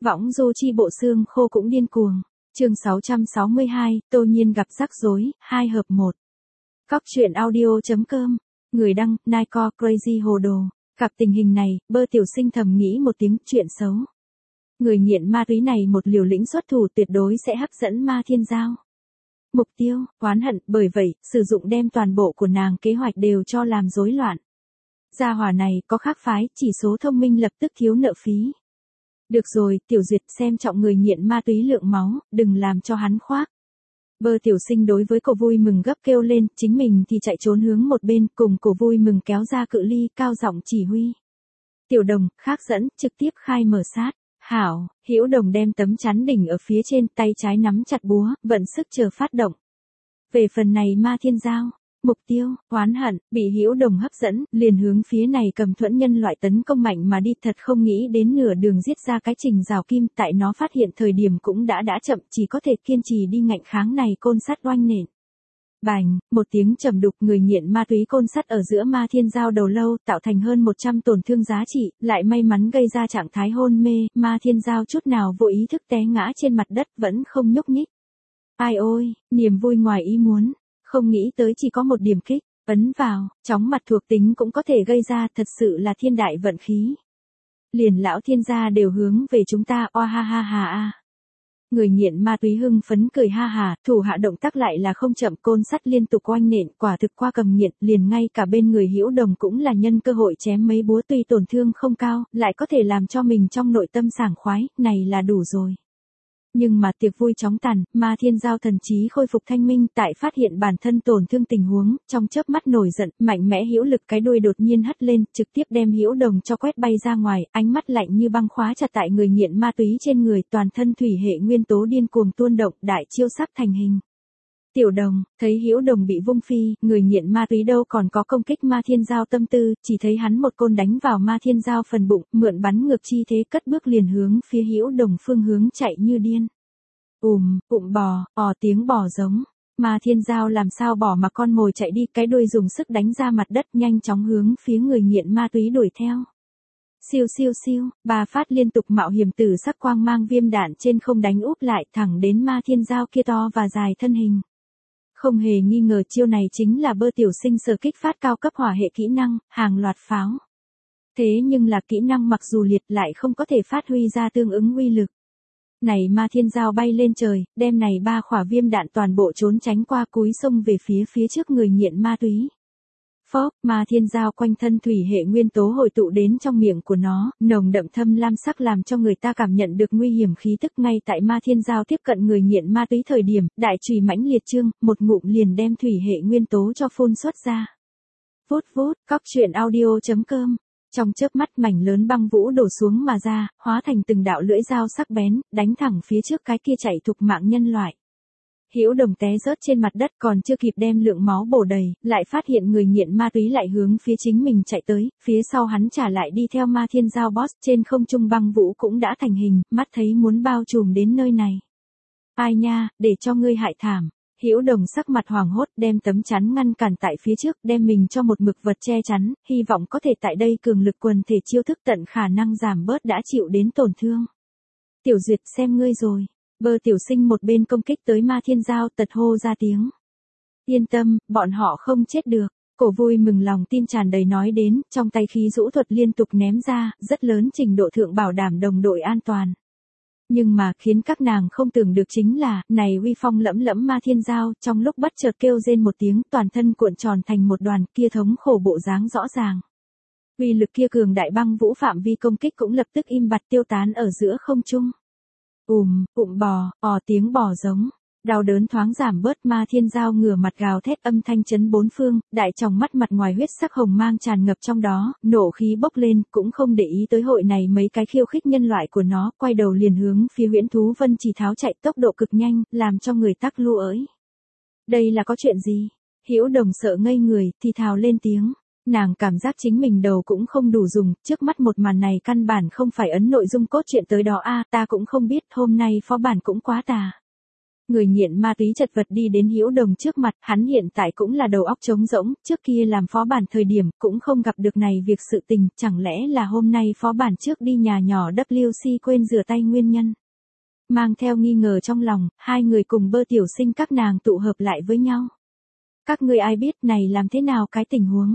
Võng du chi bộ xương khô cũng điên cuồng. Chương 662, Tô Nhiên gặp rắc rối, 2 hợp 1. Cóc truyện audio.com. Người đăng, Nike Crazy Hồ Đồ. Gặp tình hình này, Bơ Tiểu Sinh thầm nghĩ một tiếng chuyện xấu. Người nghiện ma túy này một liều lĩnh xuất thủ tuyệt đối sẽ hấp dẫn Ma Thiên Giao. Mục tiêu, oán hận, bởi vậy, sử dụng đem toàn bộ của nàng kế hoạch đều cho làm rối loạn. Gia hỏa này có khác phái, chỉ số thông minh lập tức thiếu nợ phí. Được rồi, Tiểu Duyệt xem trọng người nghiện ma túy lượng máu, đừng làm cho hắn khoác. Bơ Tiểu Sinh đối với cổ Vui Mừng gấp kêu lên, chính mình thì chạy trốn hướng một bên, cùng cổ Vui Mừng kéo ra cự ly, cao giọng chỉ huy. Tiểu Đồng, khác dẫn, trực tiếp khai mở sát. Hảo, Hữu Đồng đem tấm chắn đỉnh ở phía trên, tay trái nắm chặt búa, vận sức chờ phát động. Về phần này Ma Thiên Giao, mục tiêu, oán hận, bị Hữu Đồng hấp dẫn, liền hướng phía này cầm thuẫn nhân loại tấn công mạnh mà đi, thật không nghĩ đến nửa đường giết ra cái Trình Rào Kim, tại nó phát hiện thời điểm cũng đã chậm, chỉ có thể kiên trì đi ngạnh kháng này côn sắt oanh nện. Bành, một tiếng trầm đục, người nghiện ma túy côn sắt ở giữa Ma Thiên Giao đầu lâu, tạo thành hơn 100 tổn thương giá trị, lại may mắn gây ra trạng thái hôn mê, Ma Thiên Giao chút nào vô ý thức té ngã trên mặt đất vẫn không nhúc nhích. Ai ôi, niềm vui ngoài ý muốn, không nghĩ tới chỉ có một điểm kích, ấn vào, chóng mặt thuộc tính cũng có thể gây ra, thật sự là thiên đại vận khí. Liền lão thiên gia đều hướng về chúng ta, oa ha ha ha a. Người nghiện ma túy hưng phấn cười ha hà, thủ hạ động tác lại là không chậm, côn sắt liên tục oanh nện, quả thực qua cầm nghiện, liền ngay cả bên người Hữu Đồng cũng là nhân cơ hội chém mấy búa, tuy tổn thương không cao, lại có thể làm cho mình trong nội tâm sảng khoái, này là đủ rồi. Nhưng mà tiệc vui chóng tàn, Ma Thiên Giao thần trí khôi phục thanh minh, tại phát hiện bản thân tổn thương tình huống, trong chớp mắt nổi giận, mạnh mẽ hữu lực cái đuôi đột nhiên hất lên, trực tiếp đem Hữu Đồng cho quét bay ra ngoài, ánh mắt lạnh như băng khóa chặt tại người nghiện ma túy trên người, toàn thân thủy hệ nguyên tố điên cuồng tuôn động, đại chiêu sắc thành hình. Tiểu Đồng, thấy Hữu Đồng bị vung phi, người nghiện ma túy đâu còn có công kích Ma Thiên Giao tâm tư, chỉ thấy hắn một côn đánh vào Ma Thiên Giao phần bụng, mượn bắn ngược chi thế cất bước liền hướng phía Hữu Đồng phương hướng chạy như điên. Bò, tiếng bò giống. Ma Thiên Giao làm sao bỏ mà con mồi chạy đi, cái đuôi dùng sức đánh ra mặt đất, nhanh chóng hướng phía người nghiện ma túy đuổi theo. Siêu siêu siêu, 3 phát liên tục mạo hiểm tử sắc quang mang viêm đạn trên không đánh úp lại thẳng đến Ma Thiên Giao kia to và dài thân hình. Không hề nghi ngờ chiêu này chính là Bơ Tiểu Sinh sở kích phát cao cấp hỏa hệ kỹ năng, hàng loạt pháo. Thế nhưng là kỹ năng mặc dù liệt lại không có thể phát huy ra tương ứng uy lực. Này Ma Thiên Giao bay lên trời, đem này 3 khỏa viêm đạn toàn bộ trốn tránh qua, cúi sông về phía trước người nghiện ma túy. Phốc, Ma Thiên Giao quanh thân thủy hệ nguyên tố hội tụ đến trong miệng của nó, nồng đậm thâm lam sắc làm cho người ta cảm nhận được nguy hiểm khí tức. Ngay tại Ma Thiên Giao tiếp cận người nghiện ma túy thời điểm, đại chùy mãnh liệt trương, một ngụm liền đem thủy hệ nguyên tố cho phun xuất ra. Vút vút, cóc truyện audio.com. Trong chớp mắt mảnh lớn băng vũ đổ xuống mà ra, hóa thành từng đạo lưỡi dao sắc bén, đánh thẳng phía trước cái kia chạy thục mạng nhân loại. Hữu Đồng té rớt trên mặt đất, còn chưa kịp đem lượng máu bổ đầy, lại phát hiện người nghiện ma túy lại hướng phía chính mình chạy tới, phía sau hắn trả lại đi theo Ma Thiên Giao boss, trên không trung băng vũ cũng đã thành hình, mắt thấy muốn bao trùm đến nơi này. Ai nha, để cho ngươi hại thảm. Hữu Đồng sắc mặt hoảng hốt, đem tấm chắn ngăn cản tại phía trước, đem mình cho một mực vật che chắn, hy vọng có thể tại đây cường lực quần thể chiêu thức tận khả năng giảm bớt đã chịu đến tổn thương. Tiểu Duyệt xem ngươi rồi. Bơ Tiểu Sinh một bên công kích tới Ma Thiên Giao, tật hô ra tiếng. Yên tâm, bọn họ không chết được. Cổ Vui Mừng lòng tin tràn đầy nói đến, trong tay khí dũ thuật liên tục ném ra, rất lớn trình độ thượng bảo đảm đồng đội an toàn. Nhưng mà khiến các nàng không tưởng được chính là, này uy phong lẫm lẫm Ma Thiên Giao, trong lúc bất chợt kêu rên một tiếng, toàn thân cuộn tròn thành một đoàn, kia thống khổ bộ dáng rõ ràng. Uy lực kia cường đại băng vũ phạm vi công kích cũng lập tức im bặt tiêu tán ở giữa không trung. Bò, tiếng bò giống. Đau đớn thoáng giảm bớt, Ma Thiên Giao ngửa mặt gào thét, âm thanh chấn bốn phương, đại trong mắt mặt ngoài huyết sắc hồng mang tràn ngập trong đó, nộ khí bốc lên, cũng không để ý tới hội này mấy cái khiêu khích nhân loại của nó, quay đầu liền hướng phía Huyễn Thú Vân Chỉ tháo chạy, tốc độ cực nhanh, làm cho người tắc lu ới. Đây là có chuyện gì? Hữu Đồng sợ ngây người, thì thào lên tiếng. Nàng cảm giác chính mình đầu cũng không đủ dùng, trước mắt một màn này căn bản không phải ấn nội dung cốt truyện tới đó a, ta cũng không biết, hôm nay phó bản cũng quá tà. Người nghiện ma túy chật vật đi đến Hữu Đồng trước mặt, hắn hiện tại cũng là đầu óc trống rỗng, trước kia làm phó bản thời điểm cũng không gặp được này việc sự tình, chẳng lẽ là hôm nay phó bản trước đi nhà nhỏ WC quên rửa tay nguyên nhân. Mang theo nghi ngờ trong lòng, hai người cùng Bơ Tiểu Sinh các nàng tụ hợp lại với nhau. Các ngươi ai biết này làm thế nào cái tình huống?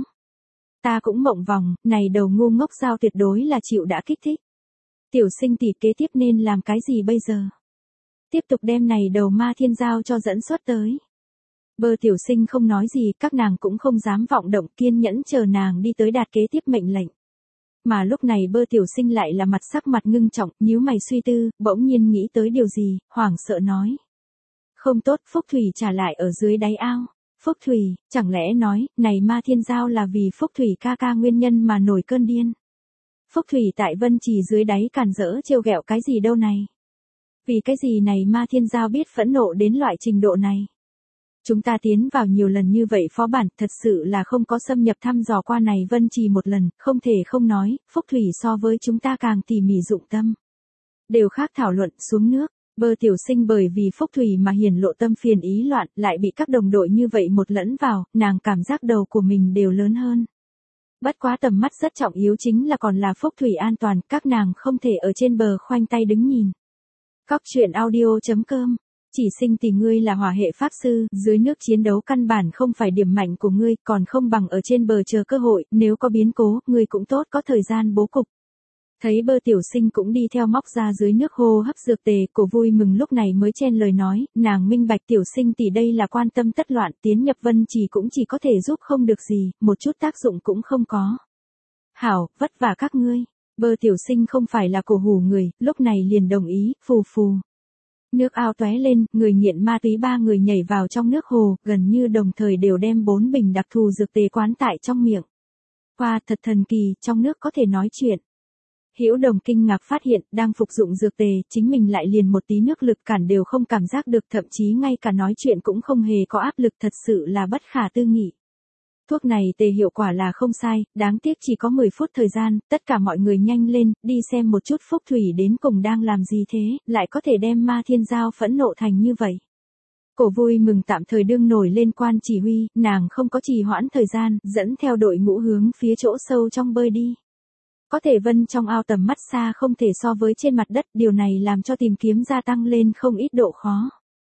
Ta cũng mộng vòng, này đầu ngu ngốc sao tuyệt đối là chịu đã kích thích. Tiểu Sinh tỷ kế tiếp nên làm cái gì bây giờ? Tiếp tục đem này đầu ma thiên giao cho dẫn xuất tới. Bơ Tiểu Sinh không nói gì, các nàng cũng không dám vọng động, kiên nhẫn chờ nàng đi tới đạt kế tiếp mệnh lệnh. Mà lúc này Bơ Tiểu Sinh lại là mặt sắc mặt ngưng trọng, nhíu mày suy tư, bỗng nhiên nghĩ tới điều gì, hoảng sợ nói. Không tốt, Phúc Thủy trả lại ở dưới đáy ao. Phúc Thủy, chẳng lẽ nói, này ma thiên giao là vì Phúc Thủy ca ca nguyên nhân mà nổi cơn điên. Phúc Thủy tại Vân Trì dưới đáy càn rỡ trêu ghẹo cái gì đâu này. Vì cái gì này ma thiên giao biết phẫn nộ đến loại trình độ này. Chúng ta tiến vào nhiều lần như vậy phó bản, thật sự là không có xâm nhập thăm dò qua này Vân Trì một lần, không thể không nói, Phúc Thủy so với chúng ta càng tỉ mỉ dụng tâm. Đều khác thảo luận xuống nước, Bơ Tiểu Sinh bởi vì Phúc Thủy mà hiển lộ tâm phiền ý loạn, lại bị các đồng đội như vậy một lẫn vào, nàng cảm giác đầu của mình đều lớn hơn. Bất quá tầm mắt rất trọng yếu chính là còn là Phúc Thủy an toàn, các nàng không thể ở trên bờ khoanh tay đứng nhìn. Cóc truyện audio.com. Chỉ Sinh tỷ ngươi là hỏa hệ pháp sư, dưới nước chiến đấu căn bản không phải điểm mạnh của ngươi, còn không bằng ở trên bờ chờ cơ hội, nếu có biến cố, ngươi cũng tốt có thời gian bố cục. Thấy Bơ Tiểu Sinh cũng đi theo móc ra dưới nước hô hấp dược tề, Cổ Vui Mừng lúc này mới chen lời nói, nàng minh bạch Tiểu Sinh tỷ đây là quan tâm tất loạn, tiến nhập Vân Trì cũng chỉ có thể giúp không được gì, một chút tác dụng cũng không có. Hảo, vất vả các ngươi. Bơ Tiểu Sinh không phải là cổ hủ người, lúc này liền đồng ý, phù phù. Nước ao tóe lên, người nghiện ma túy ba người nhảy vào trong nước hồ, gần như đồng thời đều đem 4 bình đặc thù dược tề quán tại trong miệng. Wow, thật thần kỳ, trong nước có thể nói chuyện. Hữu Đồng kinh ngạc phát hiện, đang phục dụng dược tề, chính mình lại liền một tí nước lực cản đều không cảm giác được, thậm chí ngay cả nói chuyện cũng không hề có áp lực, thật sự là bất khả tư nghị. Thuốc này tề hiệu quả là không sai, đáng tiếc chỉ có 10 phút thời gian, tất cả mọi người nhanh lên, đi xem một chút Phúc Thủy đến cùng đang làm gì thế, lại có thể đem ma thiên giao phẫn nộ thành như vậy. Cổ Vui Mừng tạm thời đương nổi lên quan chỉ huy, nàng không có trì hoãn thời gian, dẫn theo đội ngũ hướng phía chỗ sâu trong bơi đi. Có thể vân trong ao tầm mắt xa không thể so với trên mặt đất, điều này làm cho tìm kiếm gia tăng lên không ít độ khó.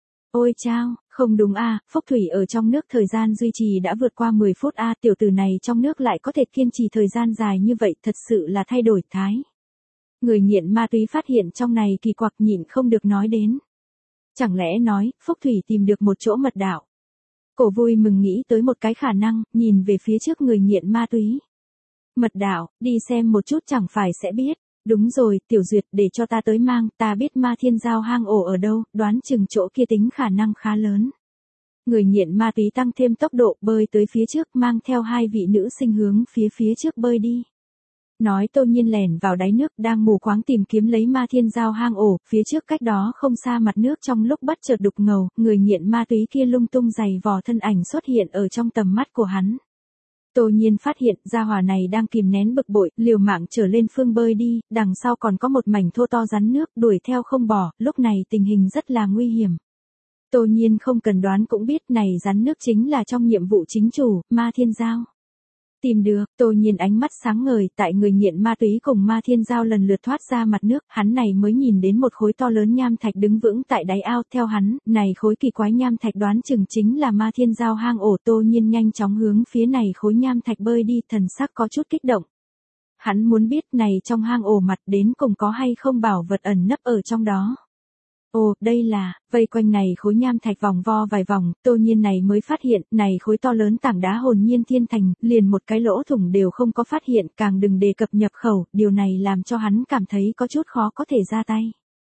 Ôi chao, không đúng a, Phúc Thủy ở trong nước thời gian duy trì đã vượt qua 10 phút a, tiểu tử này trong nước lại có thể kiên trì thời gian dài như vậy, thật sự là thay đổi thái. Người nghiện ma túy phát hiện trong này kỳ quặc nhịn không được nói đến. Chẳng lẽ nói, Phúc Thủy tìm được một chỗ mật đạo. Cổ Vui Mừng nghĩ tới một cái khả năng, nhìn về phía trước người nghiện ma túy. Mật đạo, đi xem một chút chẳng phải sẽ biết. Đúng rồi, Tiểu Duyệt, để cho ta tới mang, ta biết ma thiên giao hang ổ ở đâu, đoán chừng chỗ kia tính khả năng khá lớn. Người nghiện ma túy tăng thêm tốc độ bơi tới phía trước, mang theo hai vị nữ sinh hướng phía trước bơi đi. Nói Tô Nhiên lẻn vào đáy nước, đang mù quáng tìm kiếm lấy ma thiên giao hang ổ, phía trước cách đó không xa mặt nước trong lúc bất chợt đục ngầu, người nghiện ma túy kia lung tung giày vò thân ảnh xuất hiện ở trong tầm mắt của hắn. Tô Nhiên phát hiện gia hỏa này đang kìm nén bực bội, liều mạng trở lên phương bơi đi, đằng sau còn có một mảnh thô to rắn nước đuổi theo không bỏ, lúc này tình hình rất là nguy hiểm. Tô Nhiên không cần đoán cũng biết này rắn nước chính là trong nhiệm vụ chính chủ, ma thiên giao. Tìm được, Tô Nhiên ánh mắt sáng ngời, tại người nghiện ma túy cùng ma thiên giao lần lượt thoát ra mặt nước, hắn này mới nhìn đến một khối to lớn nham thạch đứng vững tại đáy ao, theo hắn, này khối kỳ quái nham thạch đoán chừng chính là ma thiên giao hang ổ. Tô Nhiên nhanh chóng hướng phía này khối nham thạch bơi đi, thần sắc có chút kích động. Hắn muốn biết này trong hang ổ mặt đến cùng có hay không bảo vật ẩn nấp ở trong đó. Ồ, đây là, vây quanh này khối nham thạch vòng vo vài vòng, Tô Nhiên này mới phát hiện, này khối to lớn tảng đá hồn nhiên thiên thành, liền một cái lỗ thủng đều không có phát hiện, càng đừng đề cập nhập khẩu, điều này làm cho hắn cảm thấy có chút khó có thể ra tay.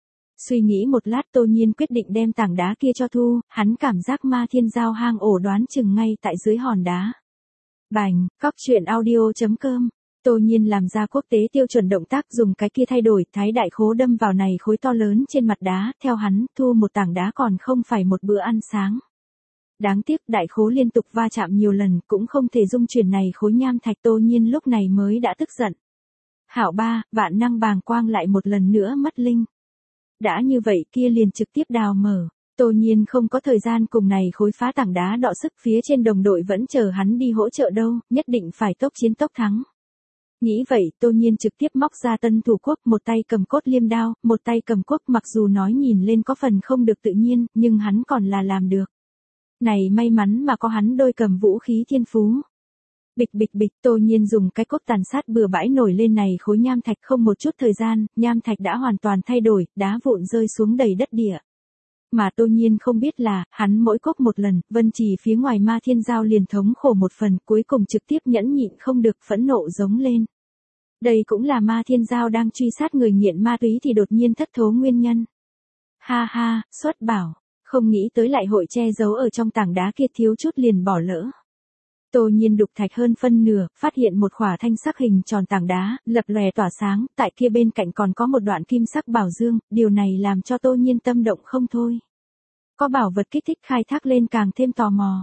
Suy nghĩ một lát Tô Nhiên quyết định đem tảng đá kia cho thu, hắn cảm giác ma thiên giao hang ổ đoán chừng ngay tại dưới hòn đá. Bành, cóc truyện audio.com. Tô Nhiên làm ra quốc tế tiêu chuẩn động tác dùng cái kia thay đổi thái đại khố đâm vào này khối to lớn trên mặt đá, theo hắn, thu một tảng đá còn không phải một bữa ăn sáng. Đáng tiếc đại khố liên tục va chạm nhiều lần cũng không thể dung chuyển này khối nham thạch. Tô Nhiên lúc này mới đã tức giận. Hảo ba, vạn năng bàng quang lại một lần nữa mất linh. Đã như vậy kia liền trực tiếp đào mở. Tô Nhiên không có thời gian cùng này khối phá tảng đá đọ sức, phía trên đồng đội vẫn chờ hắn đi hỗ trợ đâu, nhất định phải tốc chiến tốc thắng. Nghĩ vậy, Tô Nhiên trực tiếp móc ra tân thủ quốc, một tay cầm cốt liêm đao, một tay cầm quốc, mặc dù nói nhìn lên có phần không được tự nhiên, nhưng hắn còn là làm được. Này may mắn mà có hắn đôi cầm vũ khí thiên phú. Bịch bịch bịch, Tô Nhiên dùng cái cốt tàn sát bừa bãi nổi lên này khối nham thạch, không một chút thời gian, nham thạch đã hoàn toàn thay đổi, đá vụn rơi xuống đầy đất địa. Mà Tô Nhiên không biết là, hắn mỗi cốc một lần, Vân Trì phía ngoài Ma Thiên Giao liền thống khổ một phần, cuối cùng trực tiếp nhẫn nhịn không được, phẫn nộ giống lên. Đây cũng là Ma Thiên Giao đang truy sát người nghiện ma túy thì đột nhiên thất thố nguyên nhân. Ha ha, xuất bảo, không nghĩ tới lại hội che giấu ở trong tảng đá kia, thiếu chút liền bỏ lỡ. Tô Nhiên đục thạch hơn phân nửa, phát hiện một khỏa thanh sắc hình tròn tảng đá, lập lòe tỏa sáng, tại kia bên cạnh còn có một đoạn kim sắc bảo dương, điều này làm cho Tô Nhiên tâm động không thôi. Có bảo vật kích thích khai thác lên càng thêm tò mò.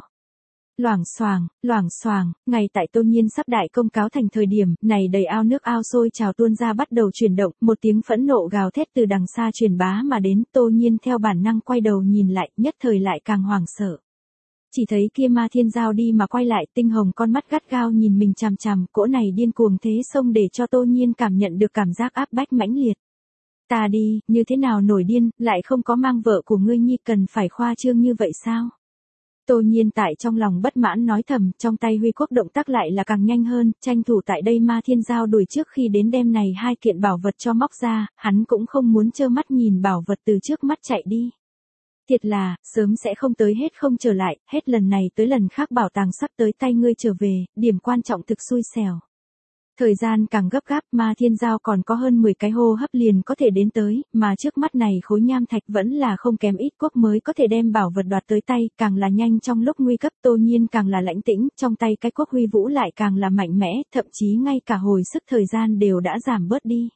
Loảng xoảng, ngay tại Tô Nhiên sắp đại công cáo thành thời điểm, này đầy ao nước ao sôi trào tuôn ra bắt đầu chuyển động, một tiếng phẫn nộ gào thét từ đằng xa truyền bá mà đến, Tô Nhiên theo bản năng quay đầu nhìn lại, nhất thời lại càng hoảng sợ. Chỉ thấy kia Ma Thiên Giao đi mà quay lại, tinh hồng con mắt gắt gao nhìn mình chằm chằm, cỗ này điên cuồng thế xông để cho Tô Nhiên cảm nhận được cảm giác áp bách mãnh liệt. Ta đi, như thế nào nổi điên, lại không có mang vợ của ngươi nhi, cần phải khoa trương như vậy sao? Tô Nhiên tại trong lòng bất mãn nói thầm, trong tay huy quốc động tác lại là càng nhanh hơn, tranh thủ tại đây Ma Thiên Giao đuổi trước khi đến đem này hai kiện bảo vật cho móc ra, hắn cũng không muốn trơ mắt nhìn bảo vật từ trước mắt chạy đi. Thiệt là, sớm sẽ không tới hết không trở lại, hết lần này tới lần khác bảo tàng sắp tới tay ngươi trở về, điểm quan trọng thực xui xẻo. Thời gian càng gấp gáp, Ma Thiên Giao còn có hơn 10 cái hô hấp liền có thể đến tới, mà trước mắt này khối nham thạch vẫn là không kém ít quốc mới có thể đem bảo vật đoạt tới tay, càng là nhanh trong lúc nguy cấp, Tô Nhiên càng là lãnh tĩnh, trong tay cái quốc huy vũ lại càng là mạnh mẽ, thậm chí ngay cả hồi sức thời gian đều đã giảm bớt đi.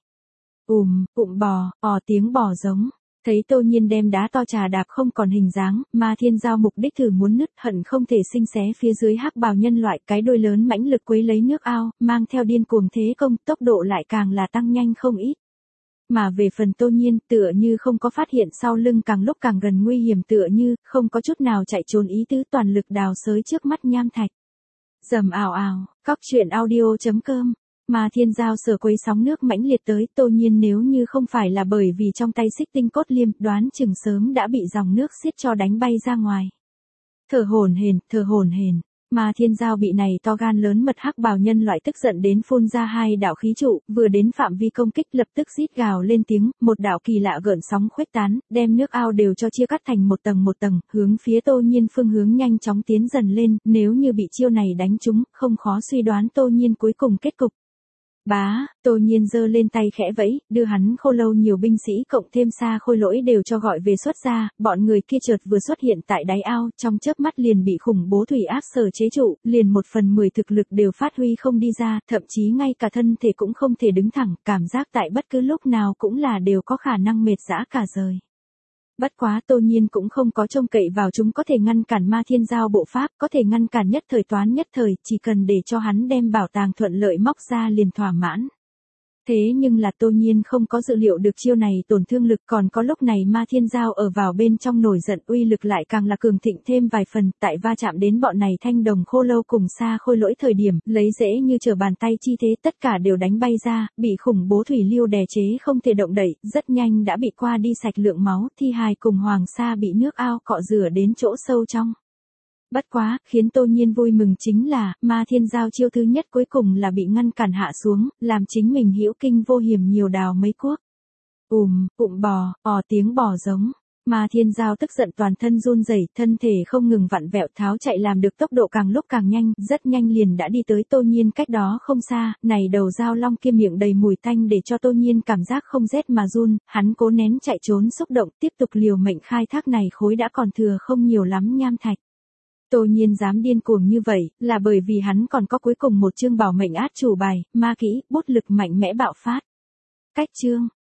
Bò, tiếng bò giống. Thấy Tô Nhiên đem đá to trà đạp không còn hình dáng, Ma Thiên Giao mục đích thử muốn nứt, hận không thể sinh xé phía dưới hắc bào nhân loại, cái đuôi lớn mãnh lực quấy lấy nước ao, mang theo điên cuồng thế công, tốc độ lại càng là tăng nhanh không ít. Mà về phần Tô Nhiên, tựa như không có phát hiện sau lưng càng lúc càng gần nguy hiểm, tựa như không có chút nào chạy trốn ý tứ, toàn lực đào xới trước mắt nham thạch. Rầm ào ào, cóc truyện audio.com. Ma Thiên Giao sở quấy sóng nước mãnh liệt tới, Tô Nhiên nếu như không phải là bởi vì trong tay xích tinh cốt liêm, đoán chừng sớm đã bị dòng nước xiết cho đánh bay ra ngoài. Thở hổn hển, Ma Thiên Giao bị này to gan lớn mật hắc bào nhân loại tức giận đến phun ra hai đạo khí trụ, vừa đến phạm vi công kích lập tức rít gào lên tiếng, một đạo kỳ lạ gợn sóng khuếch tán, đem nước ao đều cho chia cắt thành một tầng, hướng phía Tô Nhiên phương hướng nhanh chóng tiến dần lên, nếu như bị chiêu này đánh trúng, không khó suy đoán Tô Nhiên cuối cùng kết cục. Tô Nhiên giơ lên tay khẽ vẫy, đưa hắn khô lâu nhiều binh sĩ cộng thêm xa khôi lỗi đều cho gọi về xuất ra, bọn người kia chợt vừa xuất hiện tại đáy ao, trong chớp mắt liền bị khủng bố thủy áp sở chế trụ, liền 1/10 thực lực đều phát huy không đi ra, thậm chí ngay cả thân thể cũng không thể đứng thẳng, cảm giác tại bất cứ lúc nào cũng là đều có khả năng mệt rã cả rời. Bất quá Tô Nhiên cũng không có trông cậy vào chúng có thể ngăn cản Ma Thiên Giao bộ pháp, có thể ngăn cản nhất thời toán nhất thời, chỉ cần để cho hắn đem bảo tàng thuận lợi móc ra liền thỏa mãn. Thế nhưng là Tô Nhiên không có dự liệu được chiêu này tổn thương lực, còn có lúc này Ma Thiên Giao ở vào bên trong nổi giận, uy lực lại càng là cường thịnh thêm vài phần, tại va chạm đến bọn này thanh đồng khô lâu cùng xa khôi lỗi thời điểm, lấy dễ như trở bàn tay chi thế tất cả đều đánh bay ra, bị khủng bố thủy lưu đè chế không thể động đậy, rất nhanh đã bị qua đi sạch lượng máu, thi hài cùng hoàng sa bị nước ao cọ rửa đến chỗ sâu trong. Bất quá, khiến Tô Nhiên vui mừng chính là, Ma Thiên Giao chiêu thứ nhất cuối cùng là bị ngăn cản hạ xuống, làm chính mình hữu kinh vô hiểm nhiều đào mấy cuốc. Bò, tiếng bò giống. Ma Thiên Giao tức giận toàn thân run rẩy, thân thể không ngừng vặn vẹo tháo chạy làm được tốc độ càng lúc càng nhanh, rất nhanh liền đã đi tới Tô Nhiên cách đó không xa, này đầu dao long kia miệng đầy mùi tanh để cho Tô Nhiên cảm giác không rét mà run, hắn cố nén chạy trốn xúc động tiếp tục liều mệnh khai thác này khối đã còn thừa không nhiều lắm nham thạch. Tô Nhiên dám điên cuồng như vậy, là bởi vì hắn còn có cuối cùng một chương bảo mệnh át chủ bài, ma kỹ, bút lực mạnh mẽ bạo phát. Cách chương.